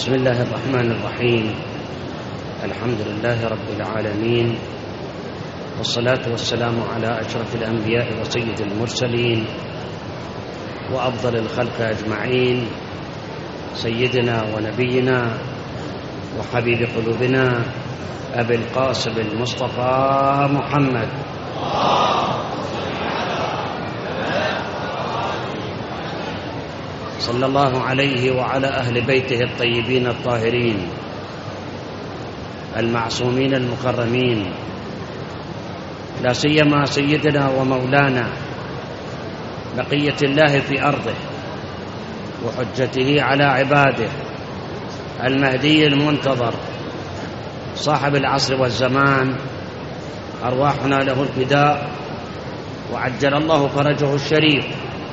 بسم الله الرحمن الرحيم. الحمد لله رب العالمين، والصلاة والسلام على أشرف الأنبياء وسيد المرسلين وأفضل الخلق أجمعين، سيدنا ونبينا وحبيب قلوبنا أبي القاسم المصطفى محمد صلى الله عليه وعلى أهل بيته الطيبين الطاهرين المعصومين المكرمين، لا سيما سيدنا ومولانا بقية الله في أرضه وحجته على عباده المهدي المنتظر صاحب العصر والزمان، أرواحنا له الفداء وعجل الله فرجه الشريف.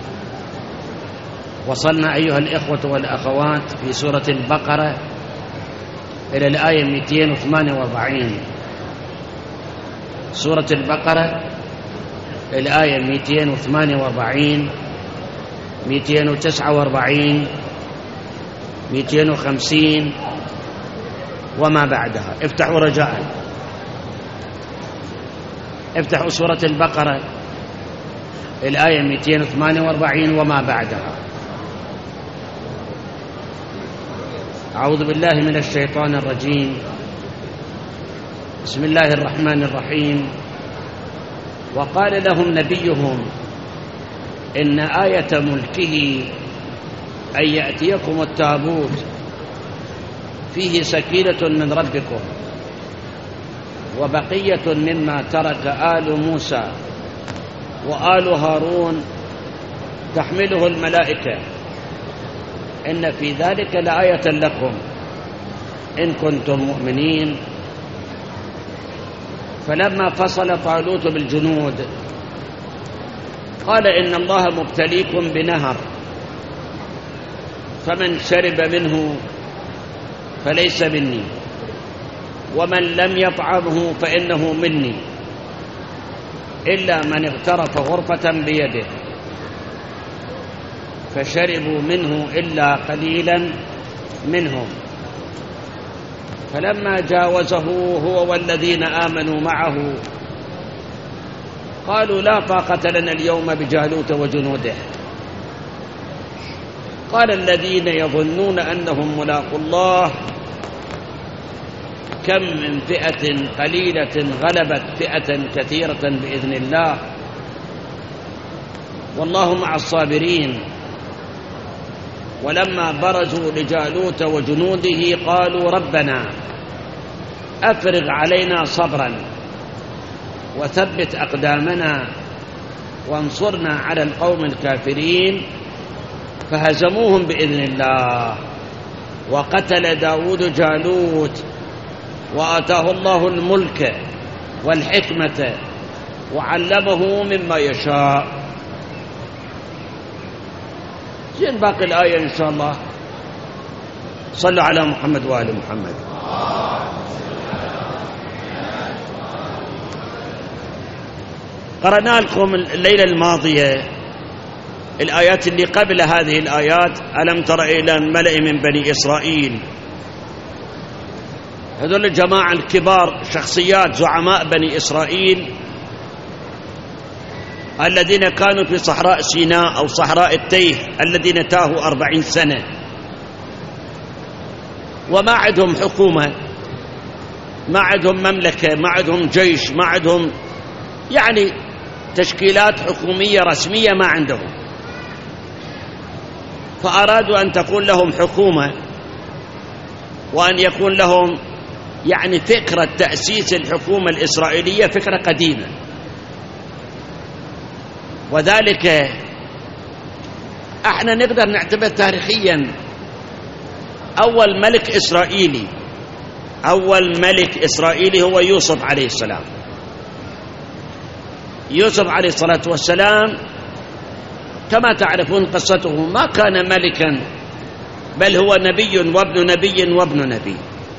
وصلنا أيها الإخوة والأخوات في سورة البقرة إلى الآية 248. سورة البقرة الآية 248 249 250 وما بعدها. افتحوا رجاء، افتحوا سورة البقرة الآية 248 وما بعدها. أعوذ بالله من الشيطان الرجيم. بسم الله الرحمن الرحيم. وقال لهم نبيهم إن آية ملكه أن يأتيكم التابوت فيه سكينة من ربكم وبقية مما ترك آل موسى وآل هارون تحمله الملائكة إن في ذلك لآية لكم إن كنتم مؤمنين. فلما فصل طالوت بالجنود قال إن الله مبتليكم بنهر، فمن شرب منه فليس مني ومن لم يطعمه فإنه مني إلا من اغترف غرفة بيده، فشربوا منه إلا قليلا منهم. فلما جاوزه هو والذين آمنوا معه قالوا لا طاقة لنا اليوم بجالوت وجنوده. قال الذين يظنون أنهم ملاقو الله كم من فئة قليلة غلبت فئة كثيرة بإذن الله والله مع الصابرين. ولما برزوا لجالوت وجنوده قالوا ربنا أفرغ علينا صبرا وثبت أقدامنا وانصرنا على القوم الكافرين. فهزموهم بإذن الله وقتل داود جالوت وآتاه الله الملك والحكمة وعلمه مما يشاء. زين باقي الآية إن شاء الله. صلوا على محمد وآل محمد. قرأنا لكم الليلة الماضية الآيات اللي قبل هذه الآيات. ألم تر إلى الملأ من بني إسرائيل، هذول الجماعة الكبار شخصيات زعماء بني إسرائيل الذين كانوا في صحراء سيناء أو صحراء التيه، الذين تاهوا 40 سنة وما عندهم حكومة، ما عندهم مملكة، ما عندهم جيش، ما عندهم يعني تشكيلات حكومية رسمية، ما عندهم. فأرادوا أن تكون لهم حكومة وأن يكون لهم يعني فكرة تأسيس الحكومة الإسرائيلية فكرة قديمة. وذلك احنا نقدر نعتبر تاريخيا أول ملك إسرائيلي هو يوسف عليه السلام. يوسف عليه الصلاة والسلام كما تعرفون قصته ما كان ملكا، بل هو نبي وابن نبي وابن نبي.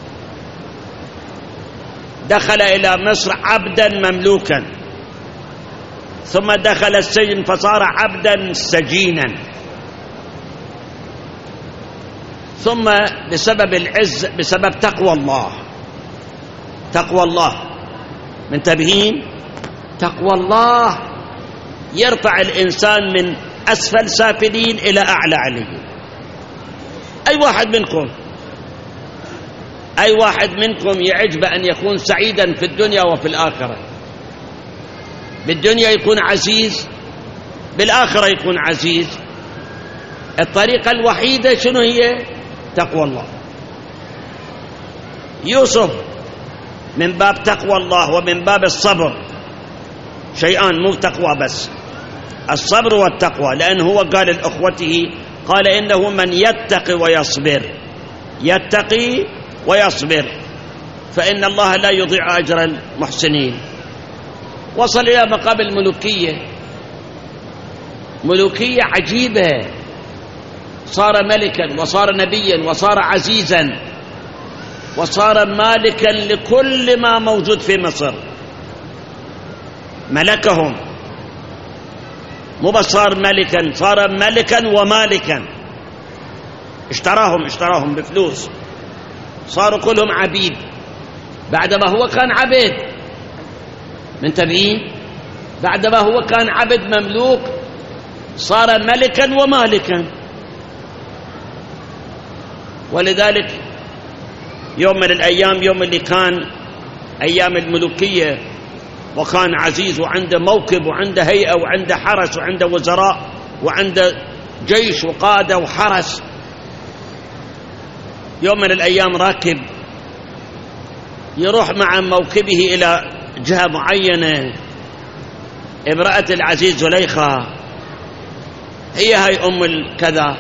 دخل إلى مصر عبدا مملوكا، ثم دخل السجن فصار عبدا سجينا، ثم بسبب العز، بسبب تقوى الله. تقوى الله، منتبهين؟ تقوى الله يرفع الإنسان من أسفل سافلين إلى أعلى عليين. أي واحد منكم يعجب أن يكون سعيدا في الدنيا وفي الآخرة. بالدنيا يكون عزيز، بالآخرة يكون عزيز. الطريقة الوحيدة شنو هي؟ تقوى الله. يوسف من باب تقوى الله ومن باب الصبر، شيئان مو تقوى بس، الصبر والتقوى. لأنه هو قال لأخوته، قال إنه من يتقي ويصبر، يتقي ويصبر فإن الله لا يضيع أجر المحسنين. وصل إلى مقام الملوكية، ملوكية عجيبة، صار ملكا وصار نبيا وصار عزيزا وصار مالكا لكل ما موجود في مصر. ملكهم، مو بس صار ملكا، صار ملكا ومالكا. اشتراهم بفلوس، صاروا كلهم عبيد بعدما هو كان عبد. منتبهين؟ بعدما هو كان عبد مملوك صار ملكا ومالكا. ولذلك يوم من الأيام، يوم اللي كان أيام الملوكية، وكان عزيز وعنده موكب وعنده هيئة وعنده حرس وعنده وزراء وعنده جيش وقادة وحرس، يوم من الأيام راكب يروح مع موكبه إلى جهة معينة. امرأة العزيز زليخة، هاي أم الكذا،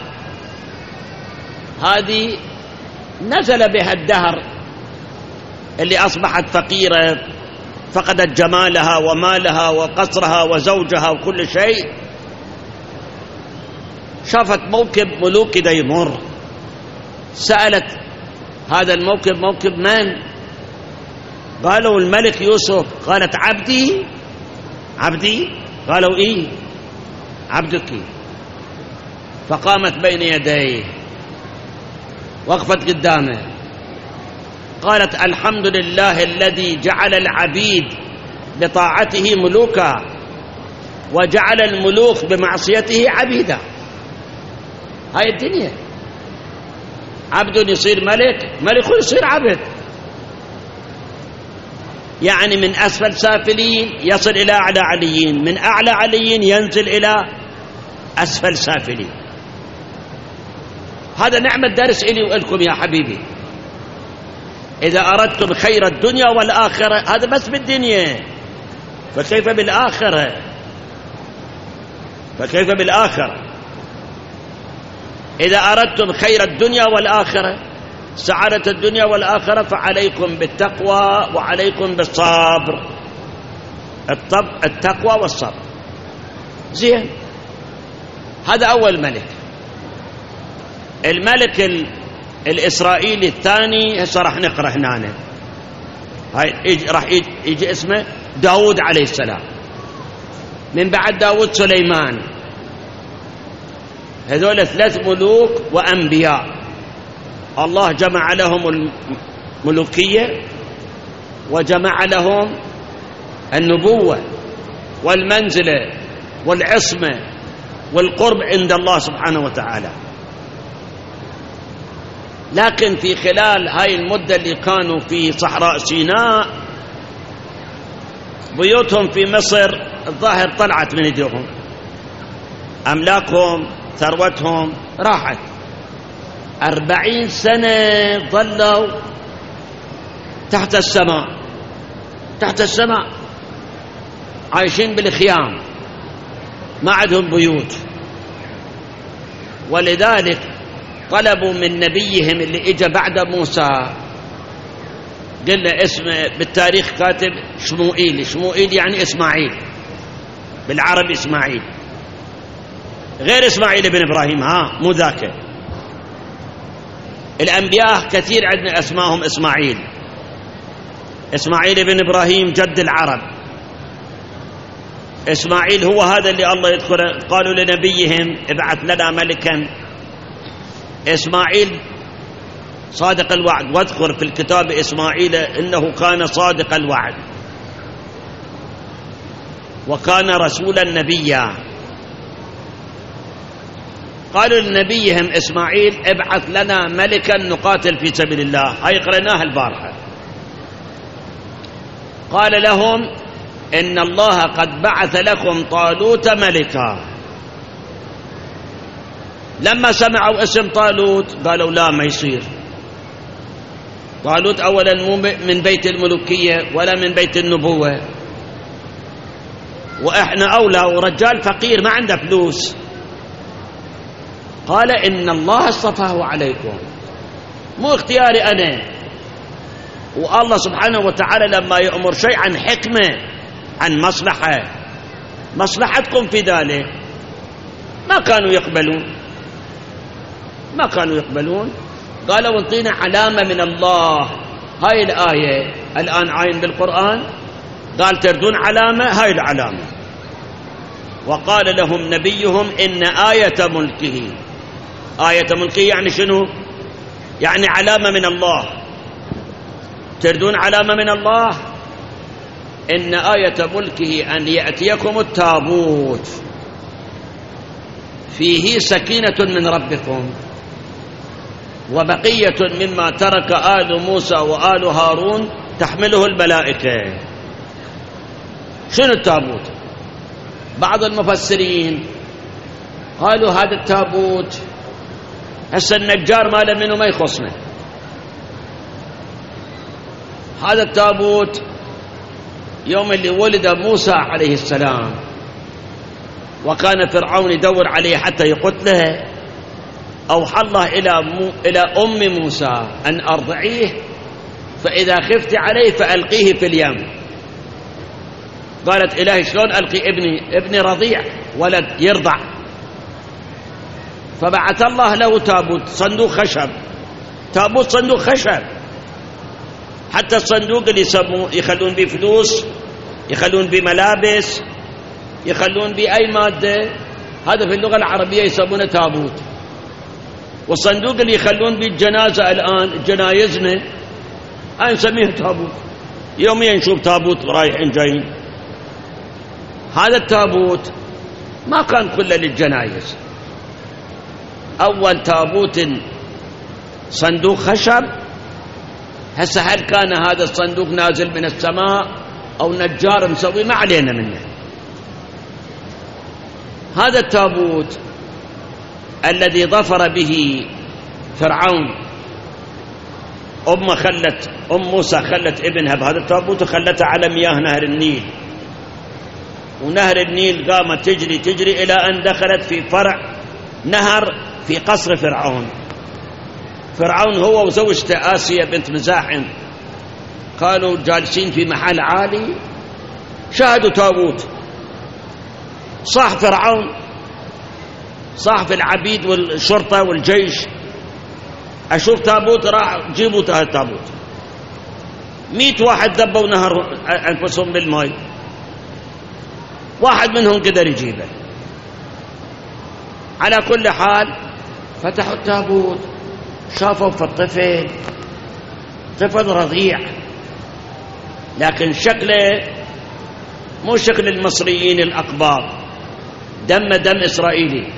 هذه نزل بها الدهر اللي أصبحت فقيرة، فقدت جمالها ومالها وقصرها وزوجها وكل شيء. شافت موكب ملوكي دا يمر، سألت هذا الموكب موكب من؟ قالوا الملك يوسف. قالت عبدي؟ قالوا إيه عبدك. فقامت بين يديه، وقفت قدامه، قالت الحمد لله الذي جعل العبيد بطاعته ملوكا وجعل الملوك بمعصيته عبيدا. هاي الدنيا، عبد يصير ملك، ملك يصير عبد. يعني من أسفل سافلين يصل إلى أعلى عليين، من أعلى عليين ينزل إلى أسفل سافلين. هذا نعمة درس إلي وإلكم يا حبيبي. إذا أردتم خير الدنيا والآخرة، هذا بس بالدنيا، فكيف بالآخرة؟ إذا أردتم خير الدنيا والآخرة، سعادة الدنيا والآخرة، فعليكم بالتقوى وعليكم بالصبر. التقوى والصبر. زين، هذا أول ملك. الملك الإسرائيلي الثاني هسه راح نقرأ هنا، هاي راح يجي اسمه داود عليه السلام. من بعد داود سليمان. هذول 3 ملوك وأنبياء الله جمع لهم الملوكية وجمع لهم النبوة والمنزلة والعصمة والقرب عند الله سبحانه وتعالى. لكن في خلال هاي المدة اللي كانوا في صحراء سيناء، بيوتهم في مصر الظاهر طلعت من ايديهم، أملاكهم ثروتهم راحت. 40 سنة ظلوا تحت السماء عايشين بالخيام، ما عندهم بيوت. ولذلك طلبوا من نبيهم اللي اجى بعد موسى، قلنا اسمه بالتاريخ كاتب شموئيل يعني إسماعيل، بالعربي إسماعيل، غير إسماعيل بن إبراهيم، مو ذاك. الأنبياء كثير عندنا اسمائهم إسماعيل بن إبراهيم جد العرب. إسماعيل هو هذا اللي الله يذكره، قالوا لنبيهم ابعث لنا ملكا. إسماعيل صادق الوعد. واذكر في الكتاب إسماعيل إنه كان صادق الوعد وكان رسولا نبيا. قالوا لنبيهم إسماعيل ابعث لنا ملكا نقاتل في سبيل الله، هاي قرأناها البارحة. قال لهم إن الله قد بعث لكم طالوت ملكا. لما سمعوا اسم طالوت قالوا لا، ما يصير. طالوت أولا مو من بيت الملوكية ولا من بيت النبوة، وإحنا أولى، ورجال فقير ما عنده فلوس. قال إن الله اصطفاه عليكم، مو اختياري أنا. والله سبحانه وتعالى لما يأمر شيء عن حكمة، عن مصلحة، مصلحتكم في ذلك. ما كانوا يقبلون. قالوا انطينا علامة من الله. هاي الآية الآن عاين بالقرآن، قال تردون علامة، هاي العلامة. وقال لهم نبيهم إن آية ملكه. آية ملكه يعني شنو؟ يعني علامة من الله. تردون علامة من الله؟ إن آية ملكه أن يأتيكم التابوت فيه سكينة من ربكم وبقية مما ترك آل موسى وآل هارون تحمله الملائكة. شنو التابوت؟ بعض المفسرين قالوا هذا التابوت هسه النجار ماله منه ما يخصنا. هذا التابوت يوم اللي ولد موسى عليه السلام وكان فرعون يدور عليه حتى يقتله، أوحى الله إلى أم موسى أن أرضعيه، فإذا خفت عليه فألقيه في اليم. قالت إلهي شلون ألقي ابني رضيع ولد يرضع؟ فبعث الله له تابوت، صندوق خشب، تابوت صندوق خشب. حتى الصندوق اللي يخلون به فلوس، يخلون به ملابس، يخلون به أي مادة، هذا في اللغة العربية يسمونه تابوت. والصندوق اللي يخلون به الجنازة الآن جنايزنا هاي نسميه تابوت، يوميا نشوف تابوت رايحين جايين. هذا التابوت ما كان كله للجنايز. أول تابوت صندوق خشب. هسه هل كان هذا الصندوق نازل من السماء أو نجار مسوي؟ ما علينا منه. هذا التابوت الذي ظفر به فرعون، أم موسى خلت ابنها بهذا التابوت وخلته على مياه نهر النيل، ونهر النيل قامت تجري إلى أن دخلت في فرع نهر في قصر فرعون. فرعون هو وزوجته آسيا بنت مزاحم كانوا جالسين في محل عالي، شاهدوا تابوت. صاح فرعون، صاح في العبيد والشرطة والجيش، أشوف تابوت، راح جيبوا هذا التابوت. 100 واحد ذبوا نهر أنفسهم بالماء، واحد منهم قدر يجيبه. على كل حال فتحوا التابوت، شافوا في طفل رضيع، لكن شكله مو شكل المصريين الأقباط، دم إسرائيلي.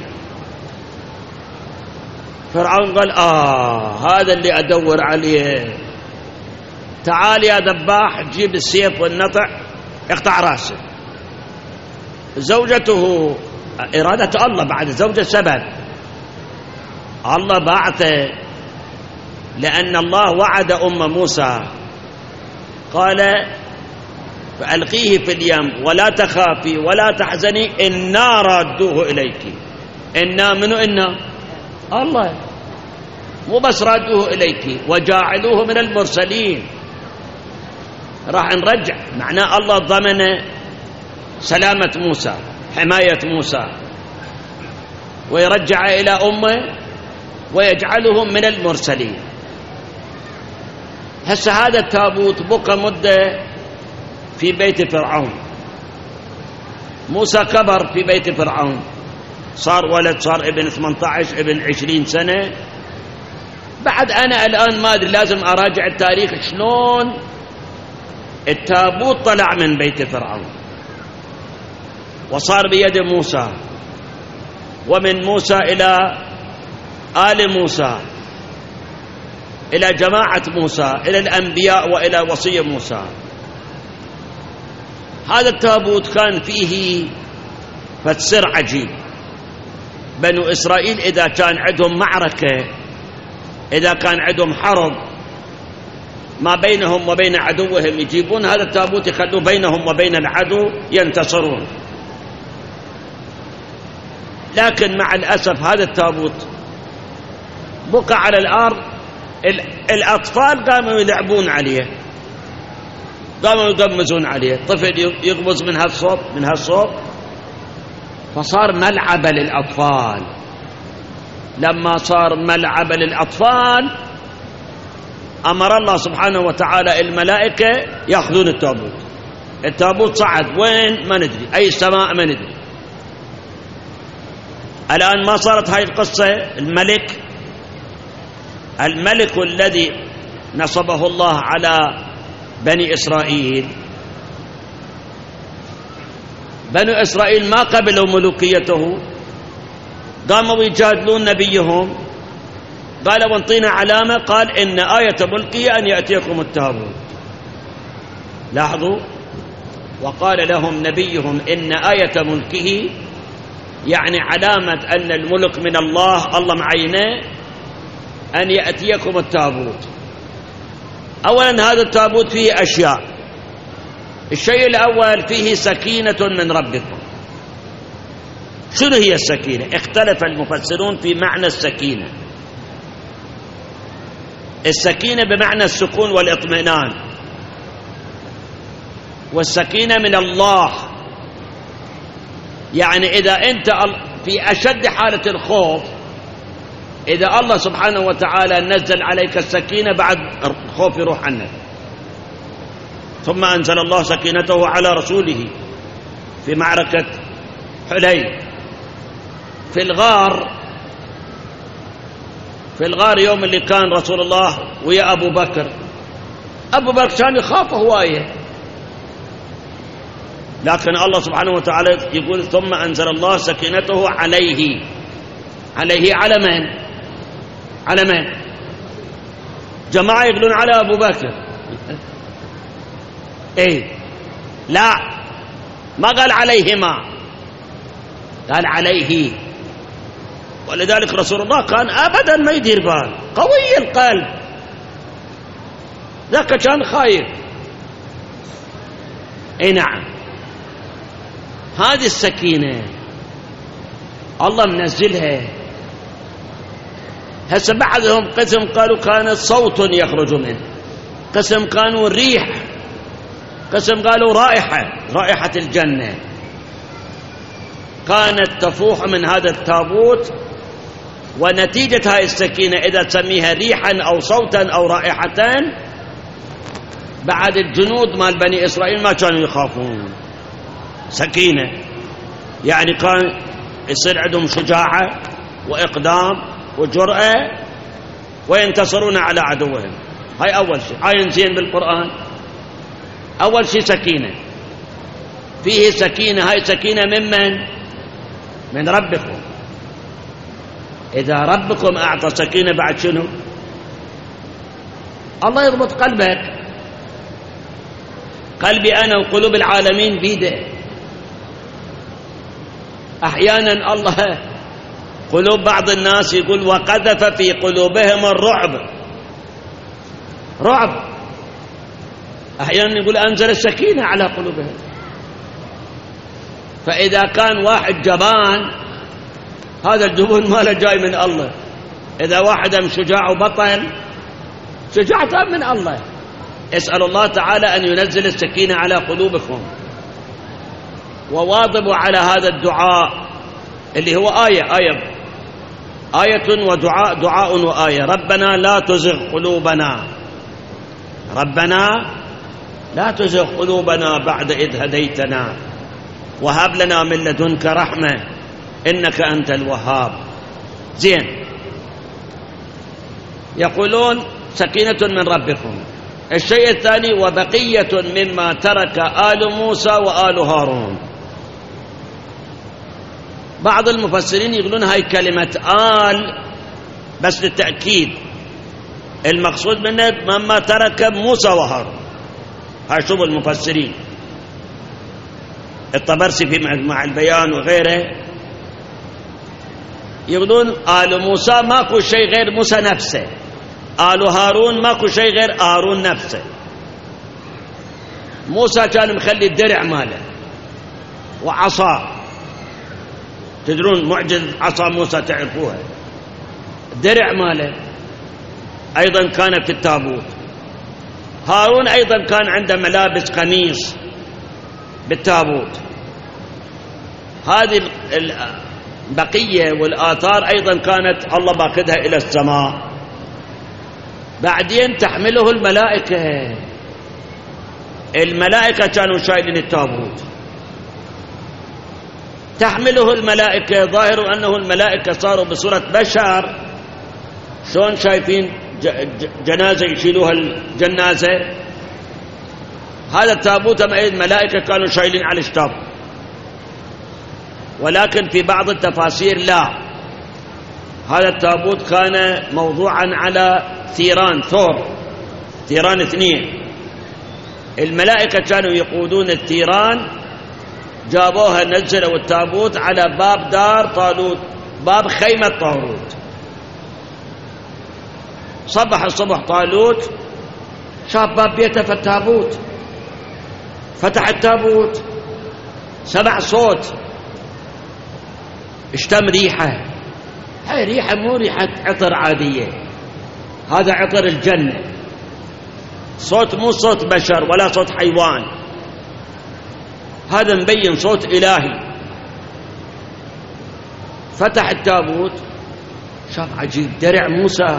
فرعون قال هذا اللي أدور عليه، تعال يا ذباح جيب السيف والنطع اقطع راسه. زوجته إرادة الله، بعد زوجة سبب الله بعثه، لأن الله وعد أم موسى قال فألقيه في اليم ولا تخافي ولا تحزني إنا رادوه إليك. إنا منو؟ إنا الله، مو بس رادوه إليك وجاعلوه من المرسلين. راح نرجع، معناه الله ضمن سلامة موسى، حماية موسى، ويرجع إلى أمه ويجعلهم من المرسلين. هسه هذا التابوت بقى مدة في بيت فرعون. موسى كبر في بيت فرعون، صار ولد، صار ابن 18 ابن 20 سنة، بعد أنا الآن ما أدري، لازم أراجع التاريخ شلون التابوت طلع من بيت فرعون وصار بيد موسى، ومن موسى إلى آل موسى، إلى جماعة موسى، إلى الأنبياء، وإلى وصي موسى. هذا التابوت كان فيه فتسر عجيب. بنو إسرائيل إذا كان عندهم معركة، إذا كان عندهم حرب ما بينهم وبين عدوهم، يجيبون هذا التابوت يخلوه بينهم وبين العدو ينتصرون. لكن مع الأسف هذا التابوت بقى على الأرض، الأطفال قاموا يلعبون عليه، قاموا يقمزون عليه، طفل يقمز من هالصوب فصار ملعبة للأطفال. لما صار ملعبة للأطفال أمر الله سبحانه وتعالى الملائكة يأخذون التابوت. التابوت صعد وين ما ندري، أي سماء ما ندري. الآن ما صارت هاي القصة. الملك الذي نصبه الله على بني إسرائيل، بنو إسرائيل ما قبلوا ملوكيته، قاموا يجادلون نبيهم، قالوا انطينا علامة، قال إن آية ملكه أن يأتيكم التابوت. لاحظوا، وقال لهم نبيهم إن آية ملكه يعني علامة أن الملك من الله، الله معينه، أن يأتيكم التابوت. أولا هذا التابوت فيه أشياء. الشيء الأول فيه سكينة من ربكم. شنو هي السكينة؟ اختلف المفسرون في معنى السكينة. السكينة بمعنى السكون والاطمئنان، والسكينة من الله، يعني إذا أنت في أشد حالة الخوف، إذا الله سبحانه وتعالى نزل عليك السكينة بعد الخوف يروح عنك. ثم أنزل الله سكينته على رسوله في معركة حنين. في الغار يوم اللي كان رسول الله ويا أبو بكر كان يخاف هواية، لكن الله سبحانه وتعالى يقول ثم أنزل الله سكينته عليه على من؟ على من؟ جماعة يقولون على أبو بكر. إيه، لا، ما قال عليهما، قال عليه. ولذلك رسول الله كان أبدا ما يدير بال، قوي القلب، ذاك كان خايف. اي نعم، هذه السكينة الله منزلها. هسه بعضهم قسم قالوا كان صوت يخرج منه، قسم كانوا الريح، قسم قالوا رائحة الجنة كانت تفوح من هذا التابوت. ونتيجة هاي السكينة إذا تسميها ريحا أو صوتا أو رائحتان، بعد الجنود مال بني إسرائيل ما كانوا يخافون. سكينة يعني كان يصير عندهم شجاعة وإقدام وجرأة وينتصرون على عدوهم. هاي أول شيء عاين زين بالقرآن. أول شيء سكينة، فيه سكينة. هاي سكينة من ربكم. إذا ربكم أعطى سكينة بعد شنو؟ الله يضبط قلبك. قلبي أنا وقلوب العالمين بيده. أحيانا الله قلوب بعض الناس يقول وقذف في قلوبهم رعب. أحيانا يقول أنزل السكينة على قلوبهم. فإذا كان واحد جبان، هذا الجبن ماله جاي من الله. إذا واحد شجاع وبطل، شجاعته من الله. اسأل الله تعالى أن ينزل السكينة على قلوبكم. وواظبوا على هذا الدعاء اللي هو آية ودعاء وآية. ربنا لا تزغ قلوبنا بعد إذ هديتنا وهب لنا من لدنك رحمة إنك أنت الوهاب. زين، يقولون سكينة من ربكم. الشيء الثاني وبقية مما ترك آل موسى وآل هارون. بعض المفسرين يقولون هاي كلمة آل بس للتأكيد، المقصود منه مما ترك موسى وهارون. هاي شوف المفسرين، الطبرسي في مع البيان وغيره يقولون آل موسى ماكو شيء غير موسى نفسه، آل هارون ماكو شيء غير هارون نفسه. موسى كان مخلي الدرع ماله وعصا، تدرون معجزة عصا موسى تعرفوها، الدرع ماله أيضا كانت في التابوت. هارون أيضا كان عنده ملابس قميص بالتابوت. هذه البقية والآثار أيضا كانت الله باخذها إلى السماء، بعدين تحمله الملائكة. الملائكة كانوا شايلين التابوت، تحمله الملائكة. ظاهر أنه الملائكة صاروا بصورة بشر، شلون شايفين جنازة يشيلوها الجنازة، هذا التابوت الملائكة كانوا شايلين على الشتاب. ولكن في بعض التفاسير لا، هذا التابوت كان موضوعا على ثيران، ثيران 2. الملائكة كانوا يقودون الثيران، جابوها نزلوا التابوت على باب دار طالوت، باب خيمة طالوت. صبح الصبح طالوت شاف باب بيته في التابوت، فتح التابوت سمع صوت، اشتم ريحة. هاي ريحة مو ريحة عطر عادية، هذا عطر الجنة، صوت مو صوت بشر ولا صوت حيوان، هذا مبين صوت إلهي. فتح التابوت شاف عجيب، درع موسى،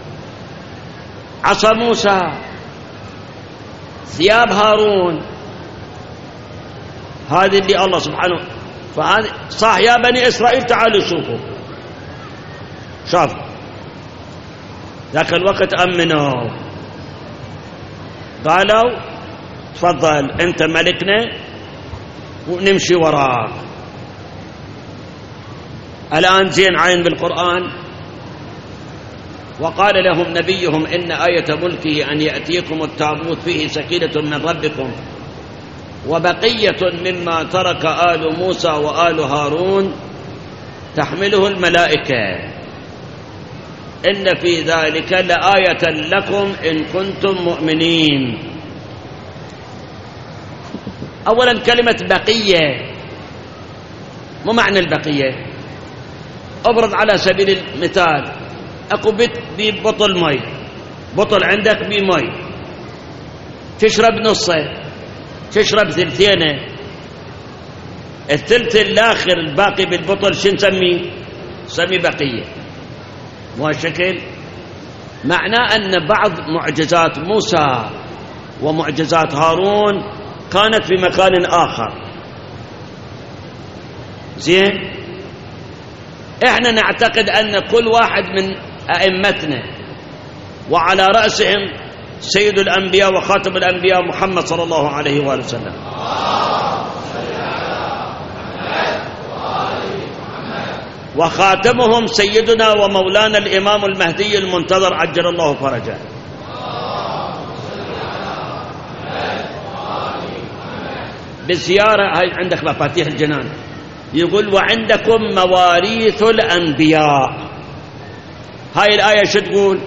عصا موسى، ثياب هارون، هذه اللي الله سبحانه. فهذا صح يا بني إسرائيل تعالوا شوفوا. شاف ذاك الوقت أمنوا، قالوا تفضل أنت ملكنا ونمشي وراك. الآن زين عين بالقرآن. وقال لهم نبيهم إن آية ملكه أن يأتيكم التابوت فيه سكينة من ربكم وبقية مما ترك آل موسى وآل هارون تحمله الملائكة إن في ذلك لآية لكم إن كنتم مؤمنين. أولا كلمة بقية، مو معنى البقية؟ أبرز على سبيل المثال، أكو بيت ببطل مي، بطل عندك بمي، تشرب نصه، تشرب ثلثينه، الثلث الآخر الباقي بالبطل شو نسميه؟ نسميه بقية. مو هالشكل؟ معناه أن بعض معجزات موسى ومعجزات هارون كانت في مكان آخر. زين؟ احنا نعتقد أن كل واحد من أئمتنا وعلى رأسهم سيد الأنبياء وخاتم الأنبياء محمد صلى الله عليه وآله وسلم، وخاتمهم سيدنا ومولانا الإمام المهدي المنتظر عجل الله فرجه. بزيارة، هاي عندك مفاتيح الجنان، يقول وعندكم مواريث الأنبياء. هاي الآية شو تقول؟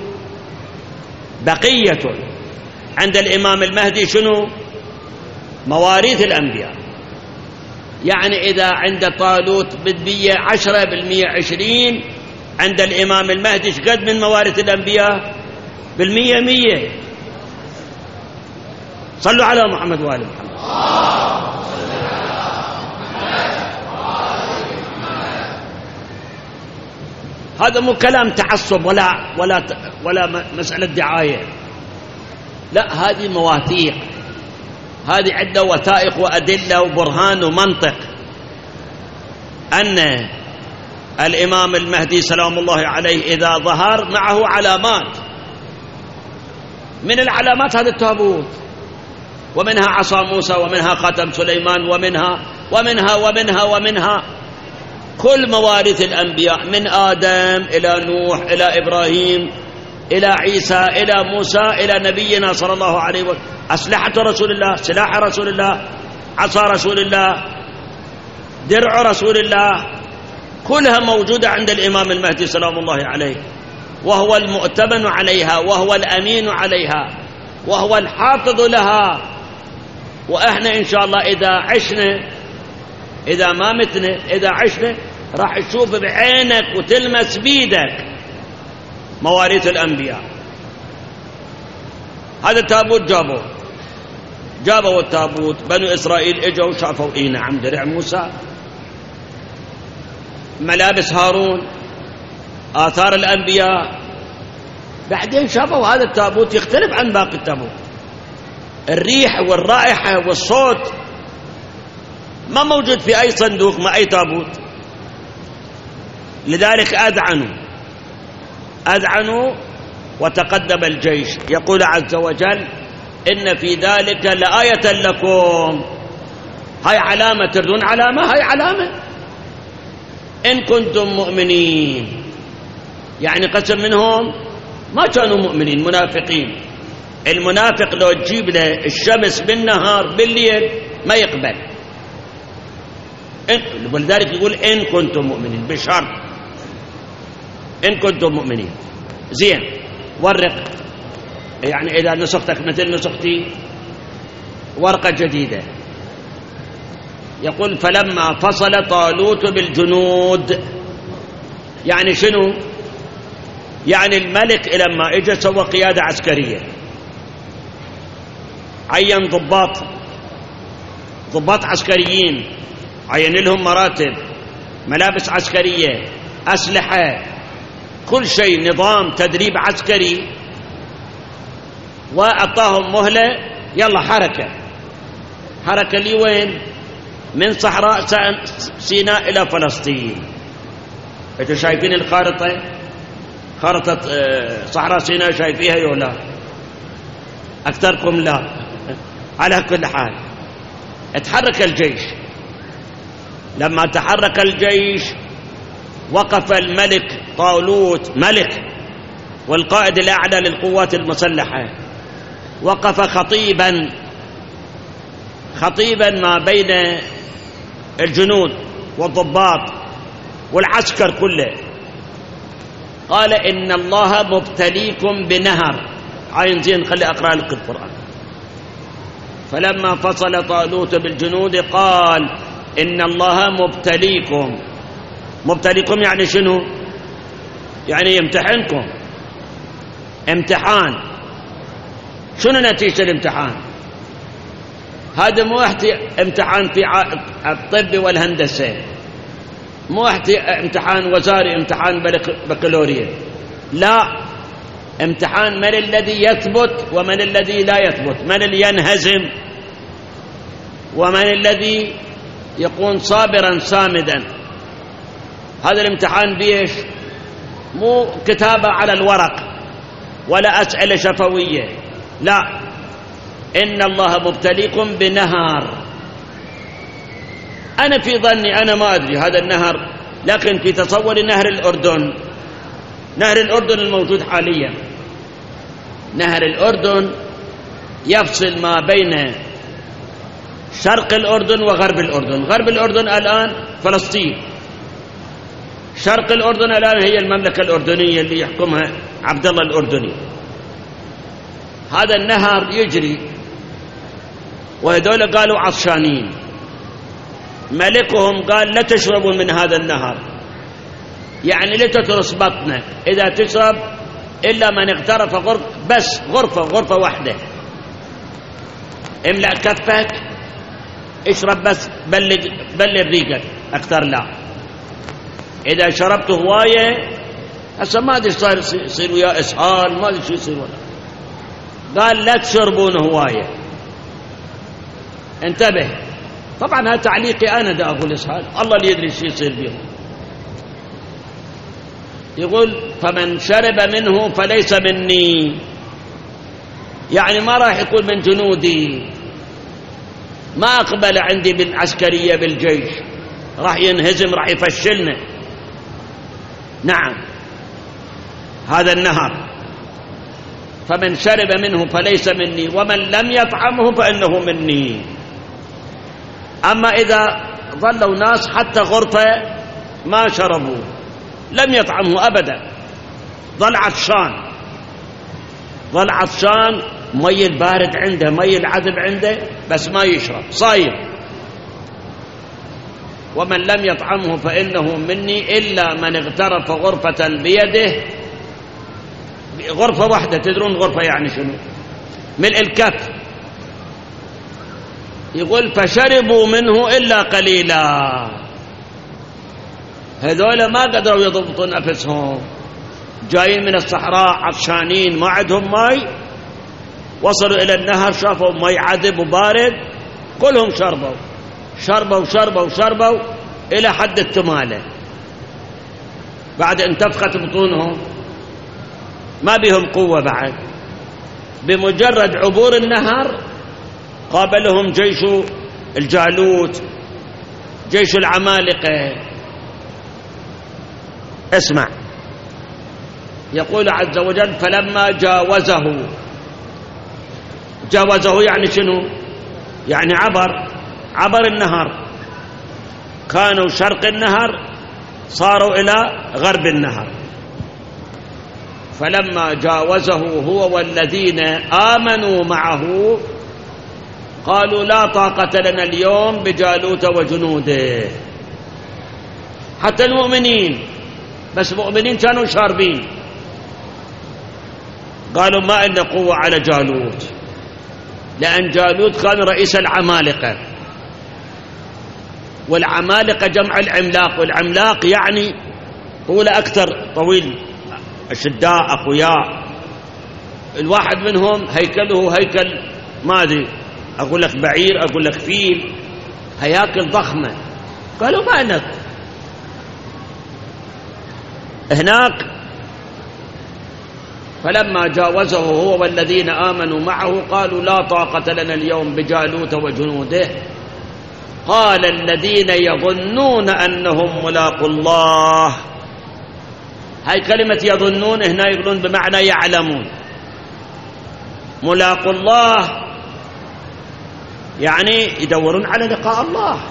بقية عند الإمام المهدي شنو؟ مواريث الأنبياء. يعني إذا عند طالوت بالمية 10 بالمية 20، عند الإمام المهدي شقد من مواريث الأنبياء؟ بالمية 100. صلوا على محمد وآل محمد. هذا مو كلام تعصب ولا مسألة دعاية، لا، هذه مواثيق، هذه عدة وثائق وأدلة وبرهان ومنطق أن الإمام المهدي سلام الله عليه إذا ظهر معه علامات من العلامات هذا التابوت، ومنها عصا موسى، ومنها خاتم سليمان، ومنها كل مواريث الأنبياء من آدم إلى نوح إلى إبراهيم إلى عيسى إلى موسى إلى نبينا صلى الله عليه وسلم. أسلحة رسول الله، سلاح رسول الله، عصا رسول الله، درع رسول الله، كلها موجودة عند الإمام المهدي سلام الله عليه، وهو المؤتمن عليها، وهو الأمين عليها، وهو الحافظ لها. وإحنا إن شاء الله إذا عشنا، إذا ما متنا، إذا عشنا راح تشوف بعينك وتلمس بيدك مواريث الأنبياء. هذا التابوت جابوا التابوت، بنو إسرائيل اجوا شافوا نعم درع موسى، ملابس هارون، آثار الأنبياء. بعدين شافوا هذا التابوت يختلف عن باقي التابوت، الريح والرائحة والصوت ما موجود في أي صندوق ما أي تابوت. لذلك أذعنوا وتقدم الجيش. يقول عز وجل إن في ذلك لآية لكم. هاي علامة، تردون علامة، هاي علامة إن كنتم مؤمنين. يعني قسم منهم ما كانوا مؤمنين، منافقين. المنافق لو تجيب له الشمس بالنهار بالليل ما يقبل. ولذلك يقول إن كنتم مؤمنين بشرط إن كنتم مؤمنين. زين، ورق، يعني إذا نسختك مثل نسختي ورقة جديدة. يقول فلما فصل طالوت بالجنود، يعني شنو؟ يعني الملك لما اجى سوى قيادة عسكرية، عين ضباط عسكريين، عين لهم مراتب، ملابس عسكرية، أسلحة، كل شيء، نظام تدريب عسكري، وأعطاهم مهلة، يلا حركة لي وين؟ من صحراء سيناء إلى فلسطين. أنتوا شايفين الخارطة؟ خارطة صحراء سيناء شايفيها ولا أكثركم لا؟ على كل حال اتحرك الجيش. لما تحرك الجيش وقف الملك طالوت، ملك والقائد الأعلى للقوات المسلحة، وقف خطيبا ما بين الجنود والضباط والعسكر كله. قال إن الله مبتليكم بنهر. عين زين، خلي أقرأ لك القرآن. فلما فصل طالوت بالجنود قال إن الله مبتليكم يعني شنو؟ يعني يمتحنكم امتحان. شنو نتيجة الامتحان؟ هذا مو امتحان في الطب والهندسة، مو امتحان وزاري، امتحان بكالوريا، لا، امتحان من الذي يثبت ومن الذي لا يثبت، من اللي ينهزم ومن الذي يكون صابرا صامدا. هذا الامتحان بيش؟ مو كتابة على الورق ولا أسئلة شفوية، لا، إن الله مبتليكم بنهر. أنا في ظني، أنا ما أدري هذا النهر، لكن في تصور نهر الأردن الموجود حاليا. نهر الأردن يفصل ما بين شرق الأردن وغرب الأردن. غرب الأردن الآن فلسطين، شرق الأردن الآن هي المملكة الأردنية اللي يحكمها عبد الله الأردني. هذا النهر يجري، وهذول قالوا عطشانين. ملكهم قال لا تشربوا من هذا النهر، يعني لا تترس بطنك، إذا تشرب إلا من اغترف بس غرفة واحدة. املأ كفك، اشرب بس، بلل ريقك، أكثر لا. إذا شربت هواية، هسه ما أدري صار يصير ويا إسهال، ما أدري شو يصير ولا. قال لا تشربون هواية، انتبه. طبعا هذا تعليقي أنا دا أقول إسهال، الله اللي يدري شو يصير بهم. يقول فمن شرب منه فليس مني. يعني ما راح يكون من جنودي، ما أقبل عندي بالعسكرية بالجيش، راح ينهزم، راح يفشلنا. نعم، هذا النهر فمن شرب منه فليس مني ومن لم يطعمه فإنه مني. أما إذا ظلوا ناس حتى غرفة ما شربوا لم يطعمه أبدا، ظل عطشان، مي البارد عنده، مي العذب عنده، بس ما يشرب، صايم. ومن لم يطعمه فإنه مني إلا من اغترف غرفة بيده، غرفة واحدة. تدرون غرفة يعني شنو؟ ملء الكف. يقول فشربوا منه إلا قليلا. هذول ما قدروا يضبطوا نفسهم، جايين من الصحراء عطشانين، ما عندهم ماء، وصلوا إلى النهر شافوا ماء عذب وبارد، كلهم شربوا إلى حد التمالة. بعد انتفخت بطونهم، ما بهم قوة بعد. بمجرد عبور النهر قابلهم جيش الجالوت، جيش العمالقة. اسمع، يقول عز وجل فلما جاوزه يعني شنو؟ يعني عبر النهر، كانوا شرق النهر صاروا إلى غرب النهر. فلما جاوزه هو والذين آمنوا معه قالوا لا طاقة لنا اليوم بجالوت وجنوده. حتى المؤمنين، بس مؤمنين كانوا شاربين، قالوا ما عندنا قوة على جالوت، لأن جالوت كان رئيس العمالقة، والعمالقة جمع العملاق، والعملاق يعني طول أكثر، طويل، أشداء أقوياء. الواحد منهم هيكله هيكل ما أدري، أقول لك بعير، أقول لك فيل، هياكل ضخمة. قالوا ما عندك. هناك فلما جاوزه هو والذين آمنوا معه قالوا لا طاقة لنا اليوم بجالوت وجنوده. قال الذين يظنون أنهم ملاقوا الله. هاي كلمة يظنون هنا يقولون بمعنى يعلمون. ملاقوا الله يعني يدورون على لقاء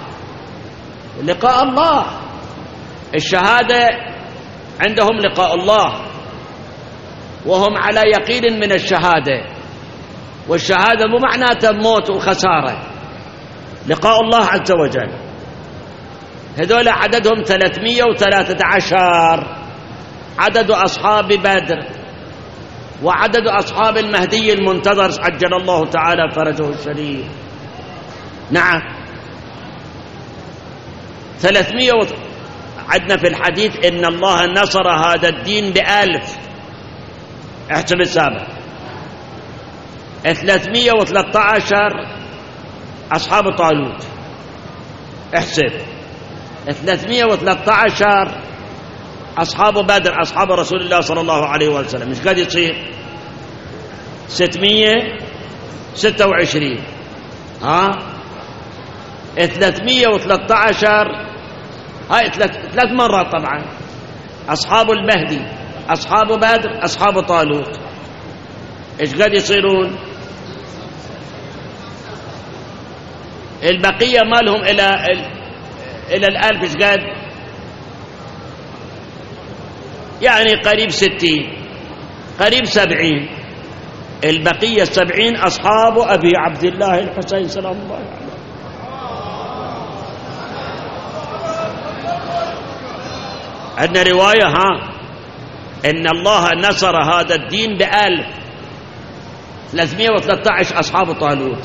الله. الشهادة عندهم لقاء الله، وهم على يقين من الشهادة، والشهادة مو معناتها موت وخسارة، لقاء الله عز وجل. هذول عددهم 313، عدد أصحاب بدر وعدد أصحاب المهدي المنتظر عجل الله تعالى فرجه الشريف. نعم 300. عدنا في الحديث إن الله نصر هذا الدين ب1000. احسب السابق. 313 أصحاب طالوت، احسب. 313 أصحاب بدر، أصحاب رسول الله صلى الله عليه وسلم، مش قد يصير 626. 313 هاي 3 مرات طبعا. أصحاب المهدي، أصحاب بدر، أصحاب طالوت، إيش قد يصيرون؟ البقية مالهم إلى 1000، إيش قد؟ يعني قريب 60، قريب 70. البقية 70 أصحاب أبي عبد الله الحسين سلام الله عليه. عندنا رواية إن الله نصر هذا الدين ب1000. 313 أصحاب طالوت،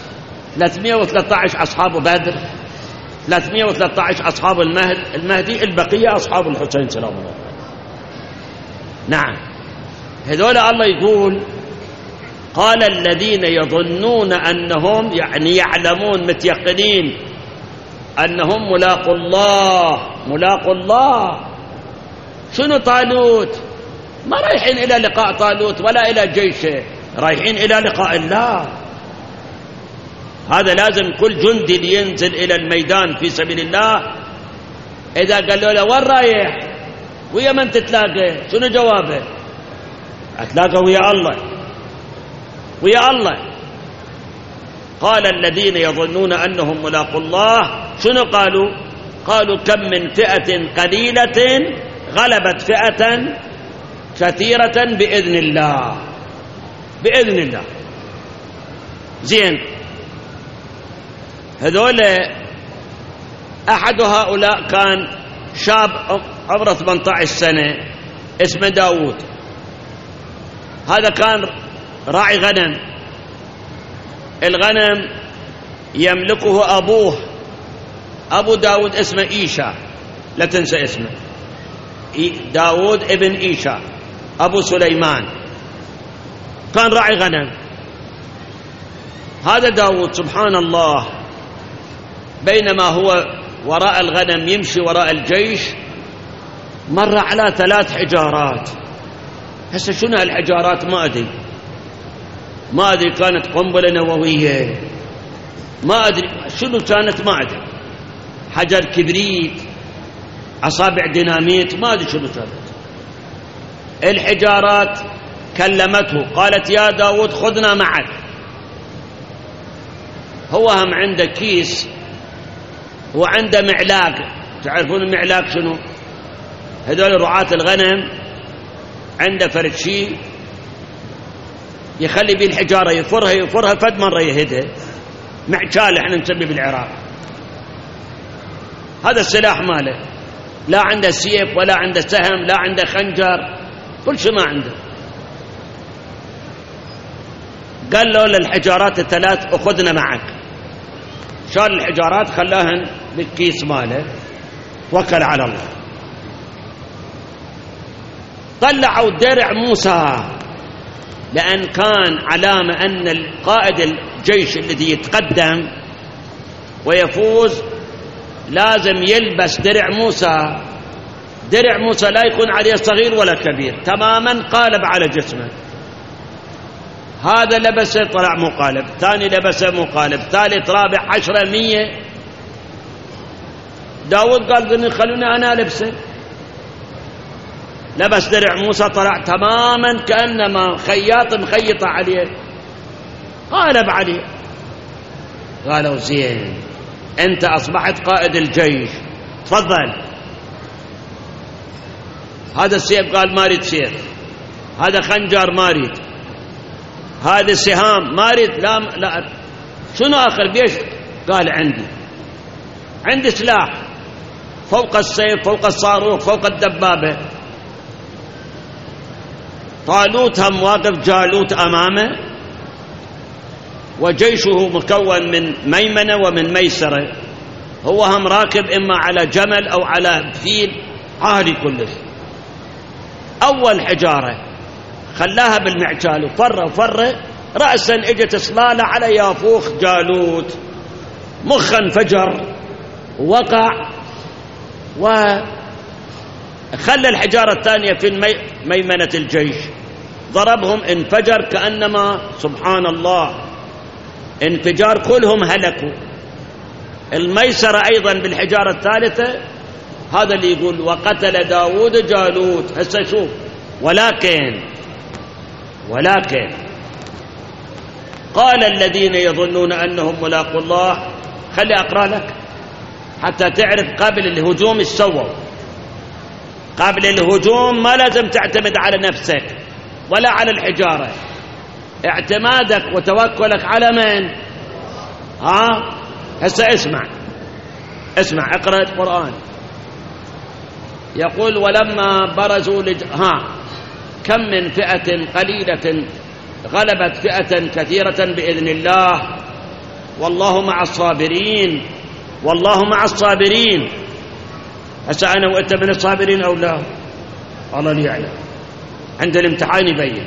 313 أصحاب بدر، 313 أصحاب المهدي، البقية أصحاب الحسين سلام الله عليه. نعم، هذول الله يقول قال الذين يظنون أنهم يعني يعلمون متيقنين أنهم ملاقوا الله. شنو طالوت؟ ما رايحين إلى لقاء طالوت ولا إلى جيشه، رايحين إلى لقاء الله. هذا لازم كل جندي اللي ينزل إلى الميدان في سبيل الله إذا قالوا له وين رايح ويا من تتلاقى شنو جوابه؟ أتلاقى ويا الله، ويا الله. قال الذين يظنون أنهم ملاقوا الله شنو قالوا؟ قالوا كم من فئة قليلة غلبت فئة كثيرة بإذن الله، بإذن الله. زين، هذول أحد هؤلاء كان شاب عمره 18 سنة اسمه داود. هذا كان راعي غنم، الغنم يملكه أبوه، أبو داود اسمه إيشا، لا تنسى اسمه، داود ابن إيشا أبو سليمان، كان راعي غنم. هذا داود سبحان الله بينما هو وراء الغنم يمشي وراء الجيش مر على 3 حجارات. هسه شنو هالحجارات؟ ما أدري كانت قنبلة نووية، ما أدري شنو كانت، ما أدري حجر كبريت، أصابع ديناميت، ما أدري شنو كانت. الحجارات كلمته قالت يا داود خذنا معك. هو هم عنده كيس وعنده معلاق، تعرفون المعلاق شنو؟ هذول رعاة الغنم عنده فرد شيء يخلي بيه الحجارة يفرها فد مرة يهدها، معجال احنا نسميه بالعراق. هذا السلاح ماله، لا عنده سيف ولا عنده سهم لا عنده خنجر، كل شيء ما عنده. قال له للحجارات ال3 أخذنا معك. شال الحجارات خلاهن بالكيس ماله، وكل على الله. طلعوا درع موسى، لأن كان علامة أن القائد الجيش الذي يتقدم ويفوز لازم يلبس درع موسى. درع موسى لا يكون عليه صغير ولا كبير، تماما قالب على جسمه. هذا لبسه طلع مقالب، ثاني لبسه مقالب، ثالث رابع 10 100. داود قال خلوني أنا لبسه. لبس درع موسى طلع تماما كأنما خياط مخيط عليه، قالب عليه. قالوا زين أنت أصبحت قائد الجيش، تفضل. هذا السيف قال ما أريد سيف، هذا خنجر ما أريد، هذا سهام ما أريد، لا شنو آخر بيش؟ قال عندي سلاح فوق السيف فوق الصاروخ فوق الدبابة. طالوت هم واقف جالوت أمامه وجيشه مكون من ميمنة ومن ميسرة، هو هم راكب إما على جمل أو على فيل عالي كلش. أول حجارة خلاها بالمعجال وفر رأسا اجت صلالة على يافوخ جالوت، مخا انفجر ووقع، وخلى الحجارة الثانية في ميمنة الجيش، ضربهم انفجر كأنما سبحان الله انفجار كلهم هلكوا. الميسرة أيضا بالحجارة الثالثة. هذا اللي يقول وقتل داود جالوت. هسه شوف، ولكن قال الذين يظنون أنهم ملاقوا الله. خلي أقرأ لك حتى تعرف قبل الهجوم ايش سووا. قبل الهجوم ما لازم تعتمد على نفسك ولا على الحجارة، اعتمادك وتوكلك على من؟ هسه اسمع اقرأ القرآن. يقول ولما برزوا كم من فئة قليلة غلبت فئة كثيرة بإذن الله والله مع الصابرين. والله مع الصابرين. هسه أنا وأنت من الصابرين أو لا؟ الله لي يعلم، عند الامتحان يبين.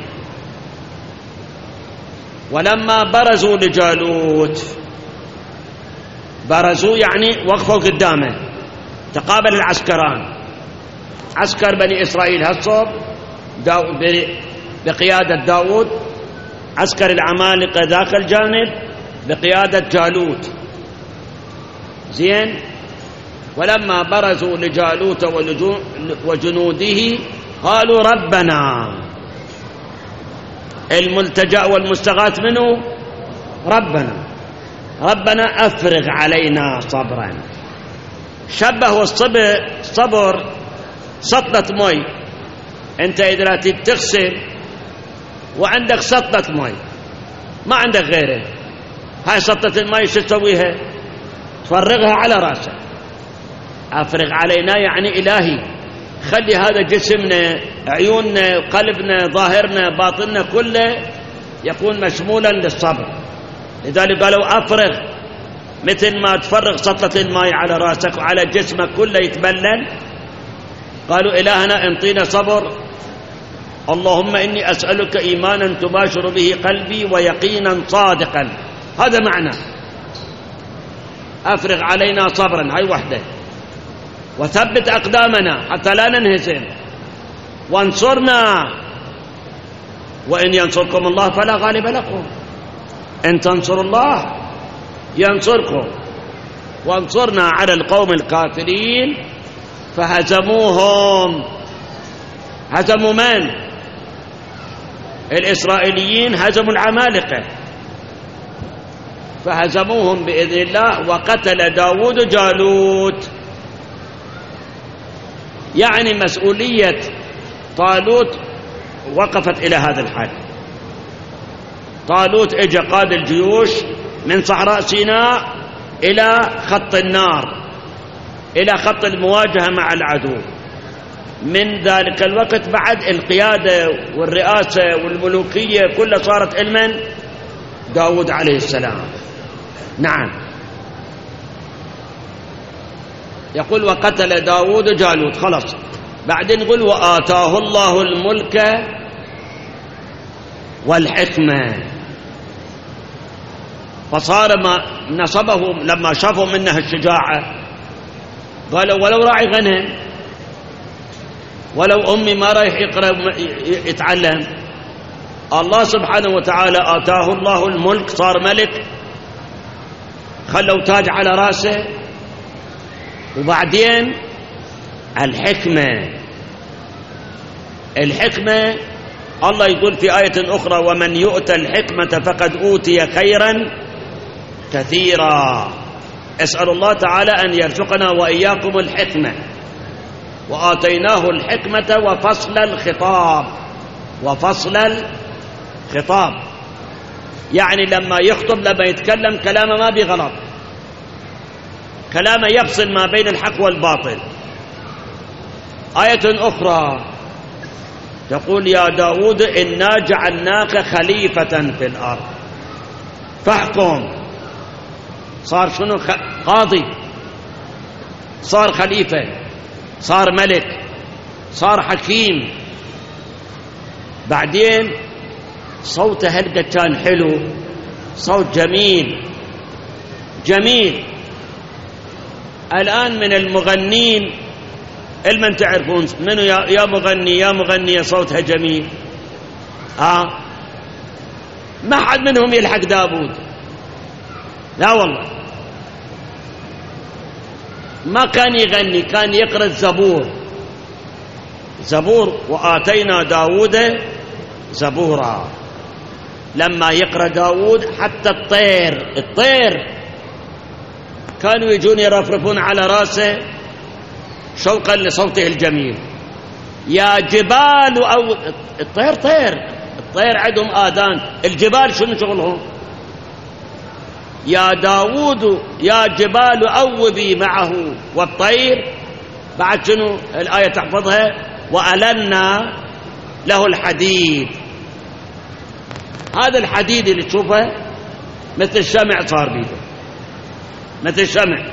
ولما برزوا لجالوت، برزوا يعني وقفوا قدامه، تقابل العسكران، عسكر بني إسرائيل هالصوب بقيادة داود عسكر العمالقة ذاك الجانب بقيادة جالوت. زين. ولما برزوا لجالوت وجنوده قالوا ربنا، الملتجأ والمستغاث منه ربنا أفرغ علينا صبرا. شبهوا الصبر سطلة مي. أنت إذا تغسل وعندك سطلة مي ما عندك غيره، هاي سطلة المي شو تسويها؟ تفرغها على رأسك. أفرغ علينا يعني إلهي خلي هذا جسمنا، عيوننا، قلبنا، ظاهرنا، باطننا كله يكون مشمولا للصبر. لذلك قالوا أفرغ، مثل ما تفرغ سطلة الماء على رأسك وعلى جسمك كله يتبلل. قالوا إلهنا انطينا صبر. اللهم إني أسألك إيمانا تباشر به قلبي ويقينا صادقا. هذا معنى أفرغ علينا صبرا، هاي وحده. وثبت أقدامنا حتى لا ننهزم، وانصرنا، وإن ينصركم الله فلا غالب لكم، إن تنصروا الله ينصركم. وانصرنا على القوم الكافرين فهزموهم. هزموا من؟ الإسرائيليين هزموا العمالقة، فهزموهم بإذن الله. وقتل داود جالوت. يعني مسؤولية طالوت وقفت إلى هذا الحد. طالوت اجى قاد الجيوش من صحراء سيناء إلى خط النار، إلى خط المواجهة مع العدو. من ذلك الوقت بعد القيادة والرئاسة والملوكية كلها صارت لمن؟ داود عليه السلام. نعم. يقول وقتل داود جالوت، خلص. بعدين يقول وآتاه الله الملك والحكمة. فصار ما نصبهم لما شافوا منه الشجاعة قالوا ولو راعي غنم، ولو أمي ما رايح يقرأ يتعلم. الله سبحانه وتعالى آتاه الله الملك، صار ملك، خلوا تاج على رأسه. وبعدين الحكمة الله يقول في آية أخرى ومن يؤت الحكمة فقد أوتي خيرا كثيرا. أسأل الله تعالى أن يرزقنا وإياكم الحكمة. وآتيناه الحكمة وفصل الخطاب يعني لما يخطب، لما يتكلم كلامه ما بغلط، كلامه يفصل ما بين الحق والباطل. آية أخرى تقول يا داود إنا جعلناك خليفة في الأرض فاحكم. صار شنو؟ قاضي، صار خليفة، صار ملك، صار حكيم. بعدين صوته هلقة كان حلو، صوت جميل. الآن من المغنين المن تعرفون منو يا مغنية صوتها جميل؟ ما حد منهم يلحق داود، لا والله. ما كان يغني، كان يقرأ الزبور. وآتينا داود زبورا. لما يقرأ داود حتى الطير كانوا يجون يرفرفون على راسه شوقا لصوته الجميل. يا جبال أو الطير عندهم آذان، الجبال شنو شغلهم؟ يا داود يا جبال أوبي معه والطير. بعد شنو الآية تحفظها؟ وألنا له الحديد. هذا الحديد اللي تشوفه مثل الشمع، صار بيده مثل الشمع.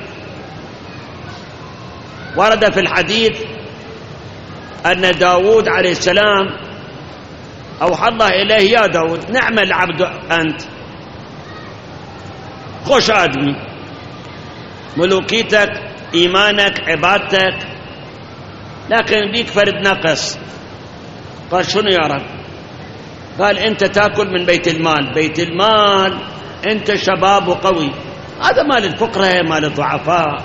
ورد في الحديث أن داود عليه السلام أوحى الله إليه يا داود نعم العبد أنت، خوش آدمي، ملوكيتك، إيمانك، عبادتك، لكن بيك فرد نقص. قال شنو يا رب؟ قال أنت تأكل من بيت المال، بيت المال أنت شباب وقوي، هذا مال الفقراء مال الضعفاء.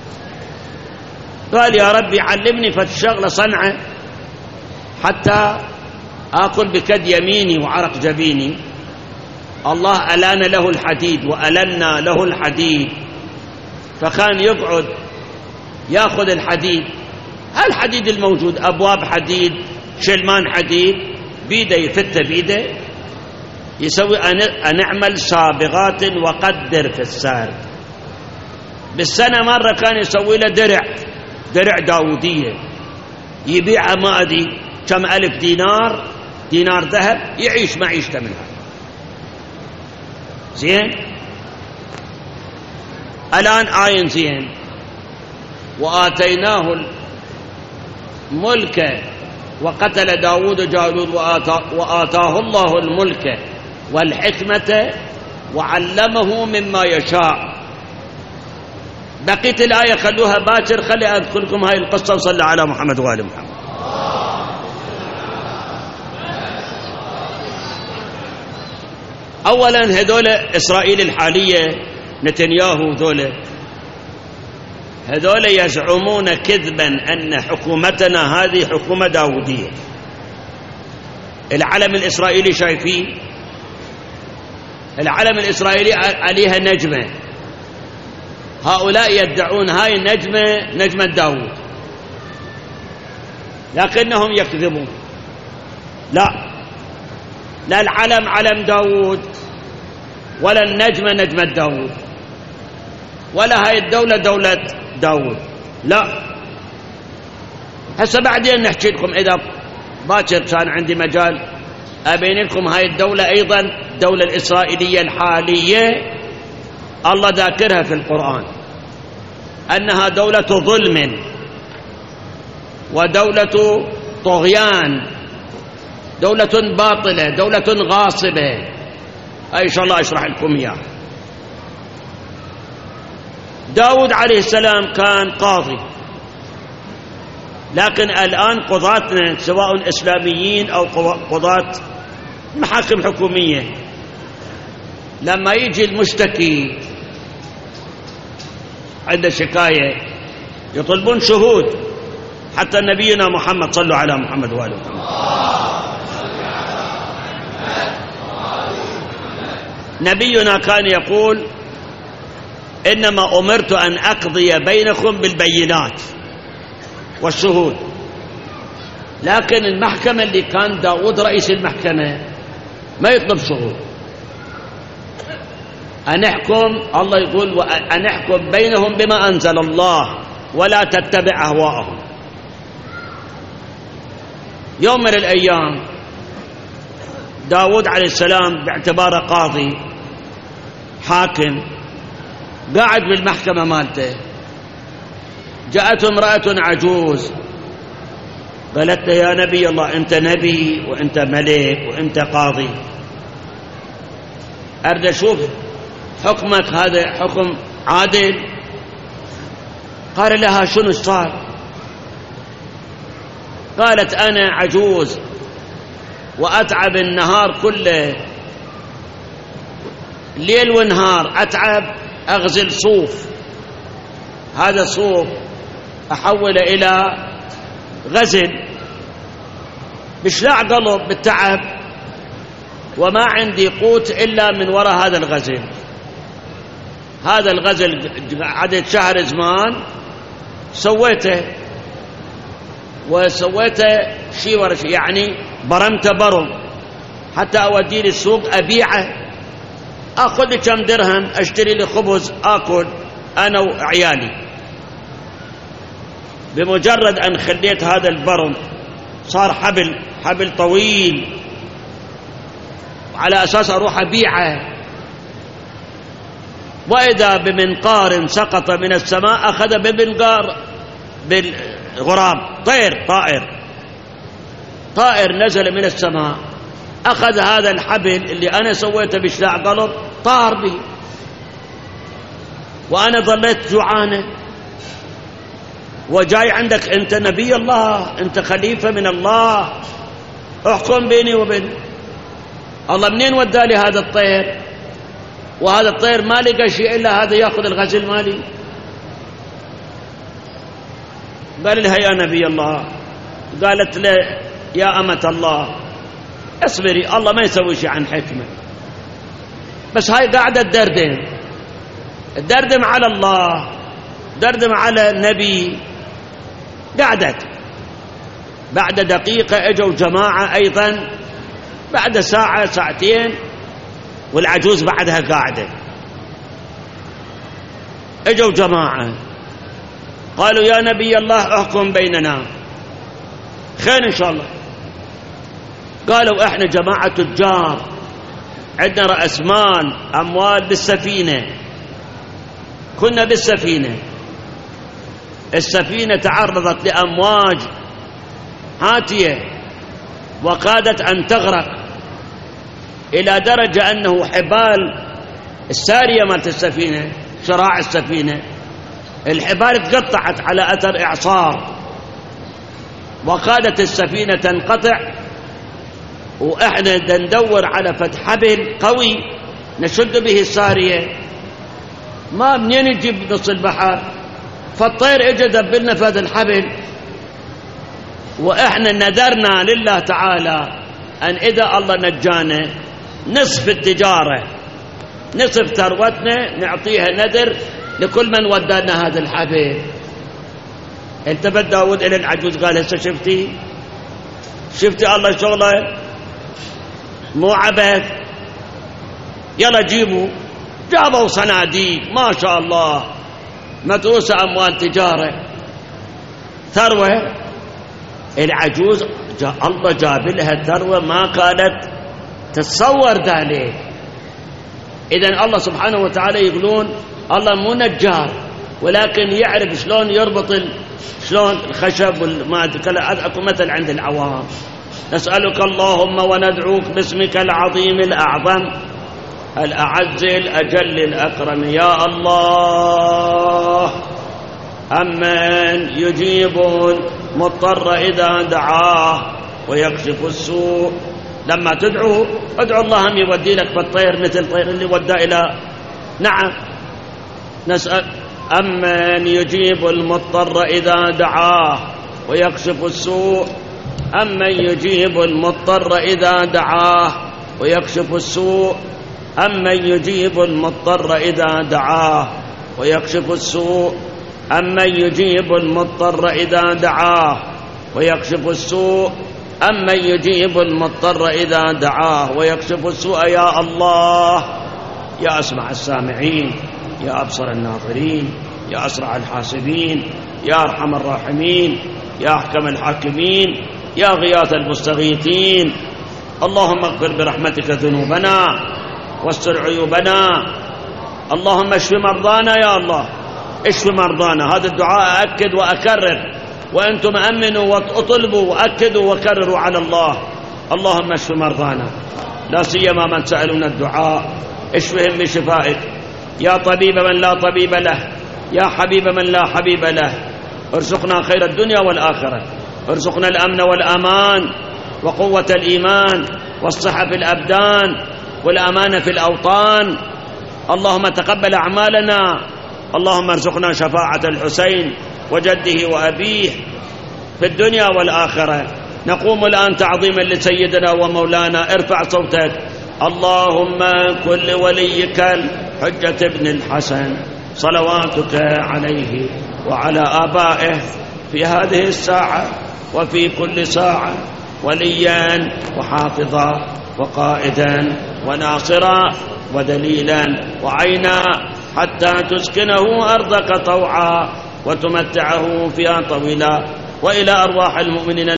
قال يا ربي علمني فالشغلة صنعة حتى آكل بكد يميني وعرق جبيني. الله ألان له الحديد وألنا له الحديد، فكان يقعد يأخذ الحديد، الحديد الموجود أبواب حديد شلمان حديد بيده يفته بيده، يسوي أن اعمل صابغات وقدر في السارد. بالسنة مرة كان يسوي له درع داودية يبيعها ما أدري كم ألف دينار ذهب، يعيش معيشته منها. زين الآن آين زين وآتيناه الملك وقتل داود جالوت وآتاه الله الملك والحكمة وعلمه مما يشاء. بقيت الآية خلوها باكر، خلي أذكركم هاي القصة وصلى على محمد وآل محمد. أولا هذول إسرائيل الحالية نتنياهو هذول يزعمون كذبا أن حكومتنا هذه حكومة داودية. العلم الإسرائيلي شايفين، العلم الإسرائيلي عليها نجمة، هؤلاء يدعون هاي النجمة نجمة داود، لكنهم يكذبون. لا العلم علم داود ولا النجمة نجمة داود ولا هاي الدولة دولة داود، لا. هسه بعدين نحكي لكم إذا باكر كان عندي مجال أبين لكم هاي الدولة أيضا الدولة الإسرائيلية الحالية الله ذاكرها في القرآن أنها دولة ظلم ودولة طغيان، دولة باطلة، دولة غاصبة. إن شاء الله أشرح لكم إياه. داود عليه السلام كان قاضي، لكن الآن قضاتنا سواء إسلاميين أو قضاة محاكم حكومية لما يجي المشتكي عنده شكاية يطلبون شهود، حتى نبينا محمد صلوا على محمد وآله محمد. نبينا كان يقول إنما أمرت أن أقضي بينكم بالبينات والشهود، لكن المحكمة اللي كان داود رئيس المحكمة ما يطلب شهود. أن أحكم، الله يقول أن أحكم بينهم بما أنزل الله ولا تتبع أهواءهم. يوم من الأيام داود عليه السلام باعتباره قاضي حاكم قاعد بالمحكمة مالته، جاءته امرأة عجوز قالت له يا نبي الله أنت نبي وأنت ملك وأنت قاضي، أريد أشوف حكمك هذا حكم عادل. قال لها شنو صار؟ قالت أنا عجوز وأتعب النهار كله، ليل ونهار أتعب أغزل صوف، هذا الصوف أحوله إلى غزل، بشلاع قلب بالتعب، وما عندي قوت إلا من وراء هذا الغزل. هذا الغزل عدد شهر زمان سويته شيء ورا شيء، يعني برمته برم حتى أوديه للسوق أبيعه، أخذ لي كم درهم أشتري لي خبز آكل أنا وعيالي. بمجرد أن خليت هذا البرم صار حبل طويل، على أساس أروح أبيعه، وإذا بمنقار سقط من السماء أخذ بمنقار بالغراب، طائر نزل من السماء أخذ هذا الحبل اللي أنا سويته بشلاع قلب طار به، وأنا ظليت جوعانة، وجاي عندك أنت نبي الله، أنت خليفة من الله، احكم بيني وبين. الله منين ودى لي هذا الطير؟ وهذا الطير ما لقى شيء إلا هذا يأخذ الغزل مالي. قال لها يا نبي الله، قالت له يا أمة الله اصبري، الله ما يسوي شيء عن حكمة، بس هاي قاعدة الدردم على الله، دردم على النبي. قعدت بعد دقيقة اجوا جماعة أيضا، بعد ساعة ساعتين، والعجوز بعدها قاعدة. اجوا جماعة قالوا يا نبي الله احكم بيننا. خير إن شاء الله. قالوا احنا جماعة تجار، عندنا رأس مال، أموال بالسفينة، كنا بالسفينة، السفينة تعرضت لأمواج هاتية وكادت أن تغرق، إلى درجة أنه حبال السارية مالت السفينة، شراع السفينة، الحبال تقطعت على أثر إعصار، وكادت السفينة تنقطع، وإحنا ندور على فتح حبل قوي نشد به السارية، ما منين نجيب نص البحر. فالطير اجى دبلنا في هذا الحبل، وإحنا نذرنا لله تعالى أن إذا الله نجانا نصف التجارة، نصف ثروتنا نعطيها نذر لكل من ودانا هذا الحبل. التفت داود إلى العجوز قال هسه شفتي الله شغله مو عبث، يلا جابوا صناديق ما شاء الله مدروسة، أموال تجارة، ثروة. العجوز الله جاب لها ثروة ما كانت تتصور ذلك. إذن الله سبحانه وتعالى يقولون الله مو نجار، ولكن يعرف شلون يربط شلون الخشب والما أكو مثل عند العوام. نسألك اللهم وندعوك باسمك العظيم الأعظم الأعز الأجل الأكرم يا الله، أمن يجيب المضطر إذا دعاه ويكشف السوء. لما ادعو الله هم يودي لك بالطير مثل الطير اللي ودى إلى. نعم، نسأل أمن يجيب المضطر إذا دعاه ويكشف السوء، أمن يجيب المضطر إذا دعاه ويكشف السوء، أمن يجيب المضطر إذا دعاه ويكشف السوء، أمن يجيب المضطر إذا دعاه ويكشف السوء، أمن يجيب المضطر إذا دعاه ويكشف السوء. يا الله، يا أسمع السامعين، يا أبصر الناظرين، يا أسرع الحاسبين، يا أرحم الراحمين، يا أحكم الحاكمين، يا غياث المستغيثين. اللهم اغفر برحمتك ذنوبنا واستر عيوبنا. اللهم اشف مرضانا يا الله، اشف مرضانا. هذا الدعاء أكد وأكرر، وأنتم أمنوا وأطلبوا وأكدوا وكرروا على الله. اللهم اشف مرضانا، لا سيما من سألون الدعاء، اشفهم بشفائك يا طبيب من لا طبيب له، يا حبيب من لا حبيب له. ارزقنا خير الدنيا والآخرة، ارزقنا الأمن والأمان وقوة الإيمان والصحة في الأبدان والأمان في الأوطان. اللهم تقبل أعمالنا. اللهم ارزقنا شفاعة الحسين وجده وأبيه في الدنيا والآخرة. نقوم الآن تعظيما لسيدنا ومولانا. ارفع صوتك. اللهم كن وليك الحجة بن الحسن صلواتك عليه وعلى آبائه في هذه الساعة وفي كل ساعة وليا وحافظا وقائدا وناصرا ودليلا وعينا، حتى تسكنه أرضك طوعا وتمتعه فيها طويلا. وإلى أرواح المؤمنين